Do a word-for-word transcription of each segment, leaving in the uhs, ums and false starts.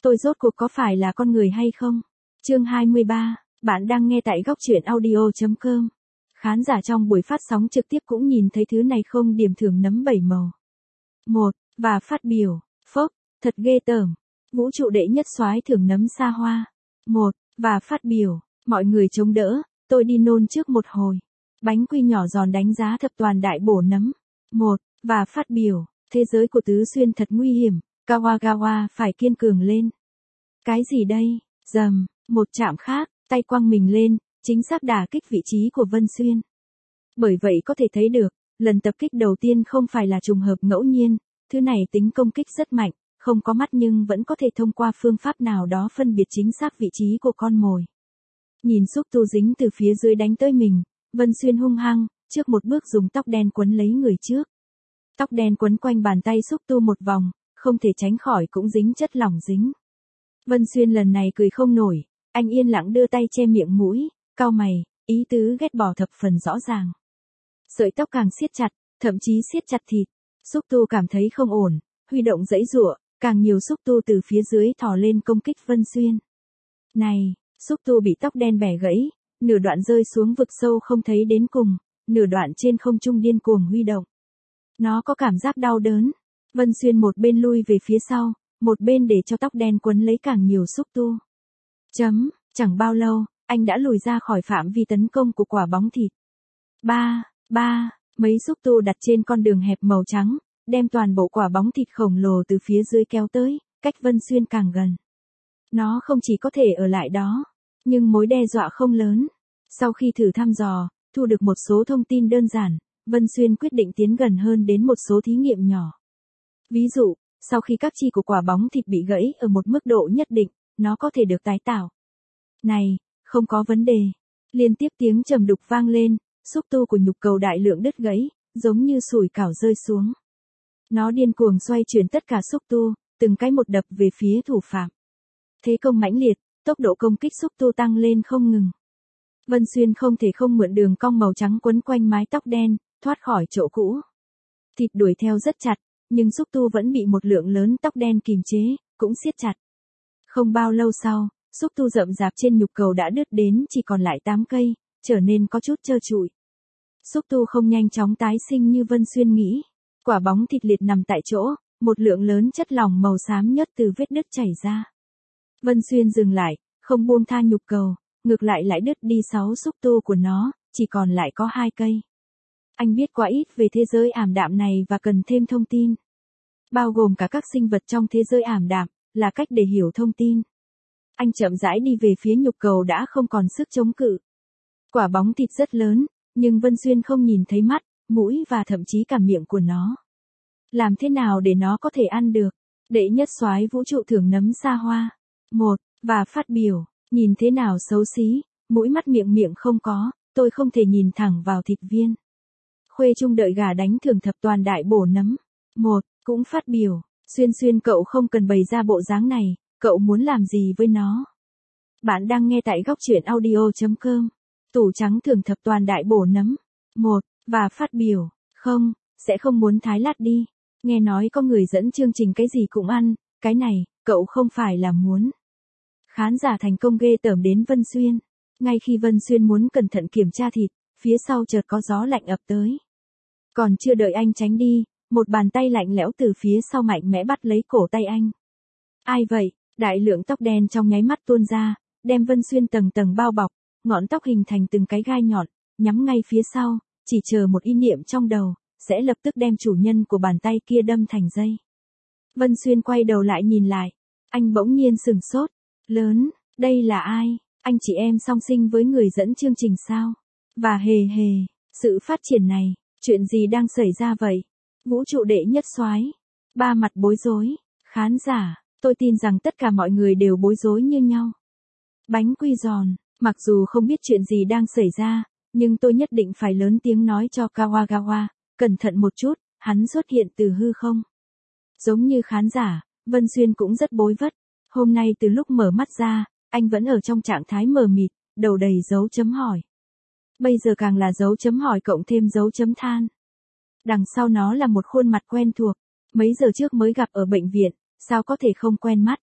tôi rốt cuộc có phải là con người hay không? Chương hai mươi ba, bạn đang nghe tại góc truyện audio chấm com. Khán giả trong buổi phát sóng trực tiếp cũng nhìn thấy thứ này không, điểm thưởng nấm bảy màu. một. Và phát biểu, phốc, thật ghê tởm. Vũ trụ đệ nhất soái thưởng nấm xa hoa. một. Và phát biểu, mọi người chống đỡ, tôi đi nôn trước một hồi. Bánh quy nhỏ giòn đánh giá thập toàn đại bổ nấm. một. Và phát biểu, thế giới của Tứ Xuyên thật nguy hiểm, Kawagawa phải kiên cường lên. Cái gì đây? Dầm, một chạm khác, tay quăng mình lên, chính xác đả kích vị trí của Vân Xuyên. Bởi vậy có thể thấy được, lần tập kích đầu tiên không phải là trùng hợp ngẫu nhiên, thứ này tính công kích rất mạnh, không có mắt nhưng vẫn có thể thông qua phương pháp nào đó phân biệt chính xác vị trí của con mồi. Nhìn xúc tu dính từ phía dưới đánh tới mình, Vân Xuyên hung hăng, trước một bước dùng tóc đen quấn lấy người trước. Tóc đen quấn quanh bàn tay xúc tu một vòng, không thể tránh khỏi cũng dính chất lỏng dính. Vân Xuyên lần này cười không nổi, anh yên lặng đưa tay che miệng mũi, cau mày, ý tứ ghét bỏ thập phần rõ ràng. Sợi tóc càng siết chặt, thậm chí siết chặt thịt. Xúc tu cảm thấy không ổn, huy động giãy giụa, càng nhiều xúc tu từ phía dưới thò lên công kích Vân Xuyên. Này, xúc tu bị tóc đen bẻ gãy, nửa đoạn rơi xuống vực sâu không thấy đến cùng, nửa đoạn trên không trung điên cuồng huy động. Nó có cảm giác đau đớn. Vân Xuyên một bên lui về phía sau, một bên để cho tóc đen quấn lấy càng nhiều xúc tu. Chấm, chẳng bao lâu, anh đã lùi ra khỏi phạm vi tấn công của quả bóng thịt. Ba, ba, mấy xúc tu đặt trên con đường hẹp màu trắng, đem toàn bộ quả bóng thịt khổng lồ từ phía dưới kéo tới, cách Vân Xuyên càng gần. Nó không chỉ có thể ở lại đó, nhưng mối đe dọa không lớn. Sau khi thử thăm dò, thu được một số thông tin đơn giản, Vân Xuyên quyết định tiến gần hơn đến một số thí nghiệm nhỏ. Ví dụ, sau khi các chi của quả bóng thịt bị gãy ở một mức độ nhất định, nó có thể được tái tạo. Này, không có vấn đề. Liên tiếp tiếng trầm đục vang lên, xúc tu của nhục cầu đại lượng đứt gãy, giống như sủi cảo rơi xuống. Nó điên cuồng xoay chuyển tất cả xúc tu, từng cái một đập về phía thủ phạm. Thế công mãnh liệt, tốc độ công kích xúc tu tăng lên không ngừng. Vân Xuyên không thể không mượn đường cong màu trắng quấn quanh mái tóc đen, thoát khỏi chỗ cũ. Thịt đuổi theo rất chặt, nhưng xúc tu vẫn bị một lượng lớn tóc đen kìm chế, cũng siết chặt. Không bao lâu sau, xúc tu rậm rạp trên nhục cầu đã đứt đến chỉ còn lại tám cây, trở nên có chút trơ trụi. Xúc tu không nhanh chóng tái sinh như Vân Xuyên nghĩ. Quả bóng thịt liệt nằm tại chỗ, một lượng lớn chất lỏng màu xám nhớt từ vết đứt chảy ra. Vân Xuyên dừng lại, không buông tha nhục cầu, ngược lại lại đứt đi sáu xúc tu của nó, chỉ còn lại có hai cây. Anh biết quá ít về thế giới ảm đạm này và cần thêm thông tin. Bao gồm cả các sinh vật trong thế giới ảm đạm, là cách để hiểu thông tin. Anh chậm rãi đi về phía nhục cầu đã không còn sức chống cự. Quả bóng thịt rất lớn, nhưng Vân Xuyên không nhìn thấy mắt, mũi và thậm chí cả miệng của nó. Làm thế nào để nó có thể ăn được? Đệ nhất soái vũ trụ thưởng nấm xa hoa. một. Và phát biểu, nhìn thế nào xấu xí, mũi mắt miệng miệng không có, tôi không thể nhìn thẳng vào thịt viên. Khuê Trung đợi gà đánh thưởng thập toàn đại bổ nấm. một. Cũng phát biểu, Xuyên Xuyên cậu không cần bày ra bộ dáng này, cậu muốn làm gì với nó? Bạn đang nghe tại góc truyện audio chấm com. Tủ trắng thưởng thập toàn đại bổ nấm. một. Và phát biểu, không, sẽ không muốn thái lát đi. Nghe nói có người dẫn chương trình cái gì cũng ăn, cái này, cậu không phải là muốn. Khán giả thành công ghê tởm đến Vân Xuyên. Ngay khi Vân Xuyên muốn cẩn thận kiểm tra thịt, phía sau chợt có gió lạnh ập tới. Còn chưa đợi anh tránh đi, một bàn tay lạnh lẽo từ phía sau mạnh mẽ bắt lấy cổ tay anh. Ai vậy? Đại lượng tóc đen trong nháy mắt tuôn ra, đem Vân Xuyên tầng tầng bao bọc, ngọn tóc hình thành từng cái gai nhọn, nhắm ngay phía sau, chỉ chờ một ý niệm trong đầu, sẽ lập tức đem chủ nhân của bàn tay kia đâm thành dây. Vân Xuyên quay đầu lại nhìn lại, anh bỗng nhiên sừng sốt, lớn, đây là ai? Anh chị em song sinh với người dẫn chương trình sao? Và hề hề, sự phát triển này, chuyện gì đang xảy ra vậy? Vũ trụ đệ nhất soái, ba mặt bối rối, khán giả, tôi tin rằng tất cả mọi người đều bối rối như nhau. Bánh quy giòn, mặc dù không biết chuyện gì đang xảy ra, nhưng tôi nhất định phải lớn tiếng nói cho Kawagawa, cẩn thận một chút, hắn xuất hiện từ hư không. Giống như khán giả, Vân Xuyên cũng rất bối vất. Hôm nay từ lúc mở mắt ra, anh vẫn ở trong trạng thái mờ mịt, đầu đầy dấu chấm hỏi. Bây giờ càng là dấu chấm hỏi cộng thêm dấu chấm than. Đằng sau nó là một khuôn mặt quen thuộc, mấy giờ trước mới gặp ở bệnh viện, sao có thể không quen mắt.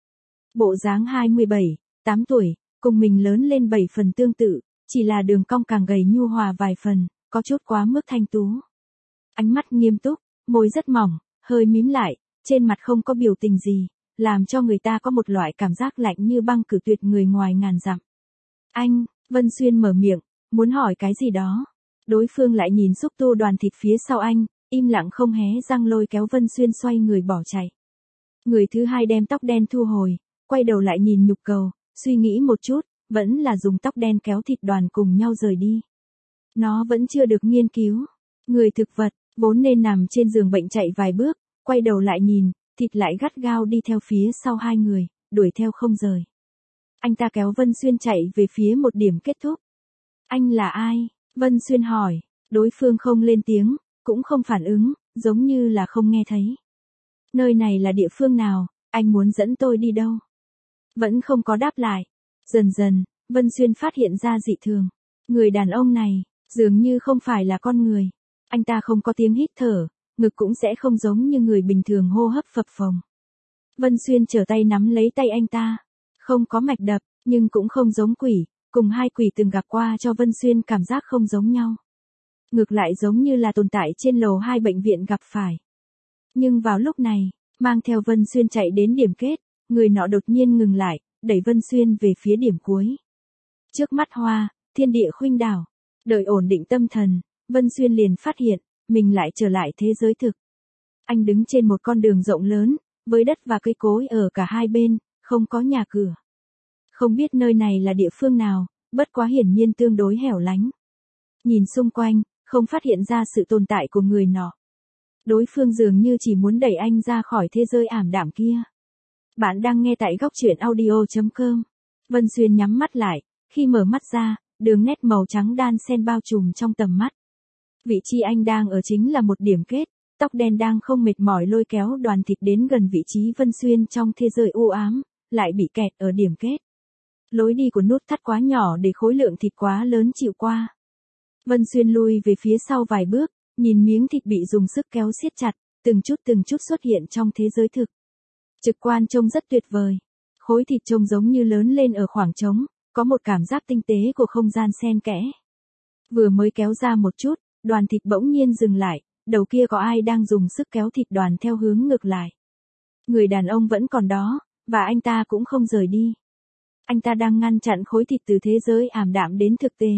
Bộ dáng hai mươi bảy, tám tuổi, cùng mình lớn lên bảy phần tương tự, chỉ là đường cong càng gầy nhu hòa vài phần, có chút quá mức thanh tú. Ánh mắt nghiêm túc, môi rất mỏng, hơi mím lại, trên mặt không có biểu tình gì, làm cho người ta có một loại cảm giác lạnh như băng cử tuyệt người ngoài ngàn dặm. Anh, Vân Xuyên mở miệng, muốn hỏi cái gì đó. Đối phương lại nhìn xúc tu đoàn thịt phía sau anh, im lặng không hé răng lôi kéo Vân Xuyên xoay người bỏ chạy. Người thứ hai đem tóc đen thu hồi, quay đầu lại nhìn nhục cầu, suy nghĩ một chút, vẫn là dùng tóc đen kéo thịt đoàn cùng nhau rời đi. Nó vẫn chưa được nghiên cứu. Người thực vật, vốn nên nằm trên giường bệnh chạy vài bước, quay đầu lại nhìn, thịt lại gắt gao đi theo phía sau hai người, đuổi theo không rời. Anh ta kéo Vân Xuyên chạy về phía một điểm kết thúc. Anh là ai? Vân Xuyên hỏi, đối phương không lên tiếng, cũng không phản ứng, giống như là không nghe thấy. Nơi này là địa phương nào, anh muốn dẫn tôi đi đâu? Vẫn không có đáp lại. Dần dần, Vân Xuyên phát hiện ra dị thường. Người đàn ông này, dường như không phải là con người. Anh ta không có tiếng hít thở, ngực cũng sẽ không giống như người bình thường hô hấp phập phồng. Vân Xuyên trở tay nắm lấy tay anh ta. Không có mạch đập, nhưng cũng không giống quỷ, cùng hai quỷ từng gặp qua cho Vân Xuyên cảm giác không giống nhau. Ngược lại giống như là tồn tại trên lầu hai bệnh viện gặp phải. Nhưng vào lúc này, mang theo Vân Xuyên chạy đến điểm kết, người nọ đột nhiên ngừng lại, đẩy Vân Xuyên về phía điểm cuối. Trước mắt hoa, thiên địa khuynh đảo, đợi ổn định tâm thần, Vân Xuyên liền phát hiện, mình lại trở lại thế giới thực. Anh đứng trên một con đường rộng lớn, với đất và cây cối ở cả hai bên, không có nhà cửa. Không biết nơi này là địa phương nào, bất quá hiển nhiên tương đối hẻo lánh. Nhìn xung quanh, không phát hiện ra sự tồn tại của người nọ. Đối phương dường như chỉ muốn đẩy anh ra khỏi thế giới ảm đạm kia. Bạn đang nghe tại góc truyện audio chấm com. Vân Xuyên nhắm mắt lại, khi mở mắt ra, đường nét màu trắng đan xen bao trùm trong tầm mắt. Vị trí anh đang ở chính là một điểm kết, tóc đen đang không mệt mỏi lôi kéo đoàn thịt đến gần vị trí Vân Xuyên trong thế giới u ám, lại bị kẹt ở điểm kết. Lối đi của nút thắt quá nhỏ để khối lượng thịt quá lớn chịu qua. Vân Xuyên lui về phía sau vài bước, nhìn miếng thịt bị dùng sức kéo siết chặt, từng chút từng chút xuất hiện trong thế giới thực. Trực quan trông rất tuyệt vời. Khối thịt trông giống như lớn lên ở khoảng trống, có một cảm giác tinh tế của không gian xen kẽ. Vừa mới kéo ra một chút, đoàn thịt bỗng nhiên dừng lại, đầu kia có ai đang dùng sức kéo thịt đoàn theo hướng ngược lại. Người đàn ông vẫn còn đó, và anh ta cũng không rời đi. Anh ta đang ngăn chặn khối thịt từ thế giới ảm đạm đến thực tế.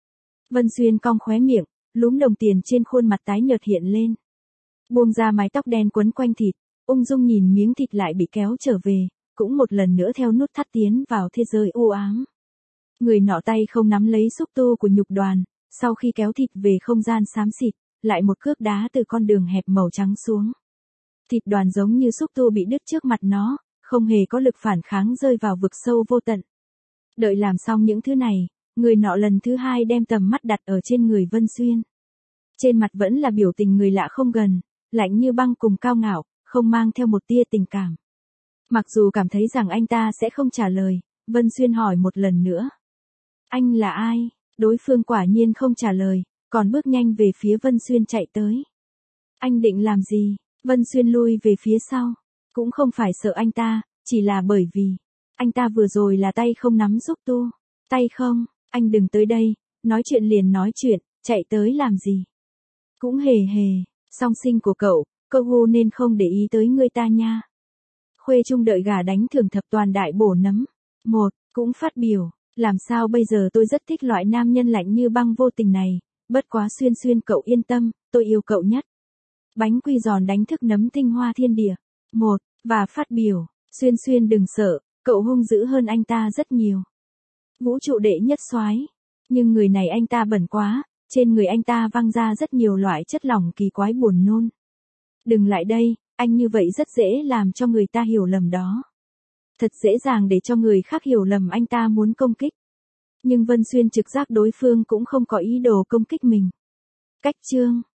Vân Xuyên cong khóe miệng, lúm đồng tiền trên khuôn mặt tái nhợt hiện lên. Buông ra mái tóc đen quấn quanh thịt, ung dung nhìn miếng thịt lại bị kéo trở về, cũng một lần nữa theo nút thắt tiến vào thế giới u ám. Người nọ tay không nắm lấy xúc tu của nhục đoàn, sau khi kéo thịt về không gian xám xịt, lại một cước đá từ con đường hẹp màu trắng xuống. Thịt đoàn giống như xúc tu bị đứt trước mặt nó, không hề có lực phản kháng rơi vào vực sâu vô tận. Đợi làm xong những thứ này, người nọ lần thứ hai đem tầm mắt đặt ở trên người Vân Xuyên. Trên mặt vẫn là biểu tình người lạ không gần, lạnh như băng cùng cao ngạo, không mang theo một tia tình cảm. Mặc dù cảm thấy rằng anh ta sẽ không trả lời, Vân Xuyên hỏi một lần nữa. Anh là ai? Đối phương quả nhiên không trả lời, còn bước nhanh về phía Vân Xuyên chạy tới. Anh định làm gì? Vân Xuyên lui về phía sau. Cũng không phải sợ anh ta, chỉ là bởi vì anh ta vừa rồi là tay không nắm xúc tu. Tay không, anh đừng tới đây, nói chuyện liền nói chuyện, chạy tới làm gì? Cũng hề hề, song sinh của cậu, cậu hô nên không để ý tới người ta nha. Khuê Trung đợi gà đánh thường thập toàn đại bổ nấm. Một, cũng phát biểu, làm sao bây giờ tôi rất thích loại nam nhân lạnh như băng vô tình này, bất quá Xuyên Xuyên cậu yên tâm, tôi yêu cậu nhất. Bánh quy giòn đánh thức nấm tinh hoa thiên địa. Một, và phát biểu, Xuyên Xuyên đừng sợ, cậu hung dữ hơn anh ta rất nhiều. Vũ trụ đệ nhất soái, nhưng người này anh ta bẩn quá, trên người anh ta văng ra rất nhiều loại chất lỏng kỳ quái buồn nôn. Đừng lại đây, anh như vậy rất dễ làm cho người ta hiểu lầm đó. Thật dễ dàng để cho người khác hiểu lầm anh ta muốn công kích. Nhưng Vân Xuyên trực giác đối phương cũng không có ý đồ công kích mình. Cách chương